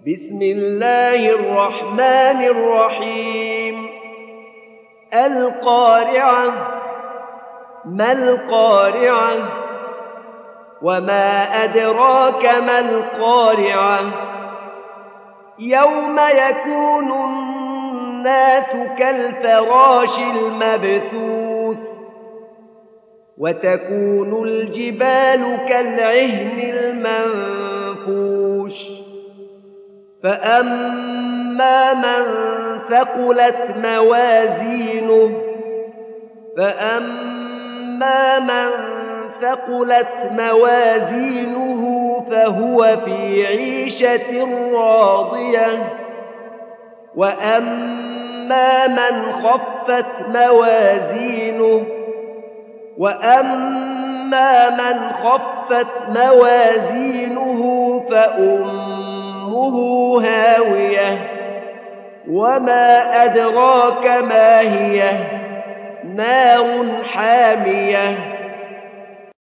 بسم الله الرحمن الرحيم القارعة ما القارعة وما أدراك ما القارعة يوم يكون الناس كالفراش المبثوث وتكون الجبال كالعهن المنفوش فأما من ثقلت موازينه فهو في عيشة راضية وأما من خفت موازينه فأمه هاوية وما أدراك ما هي نار حامية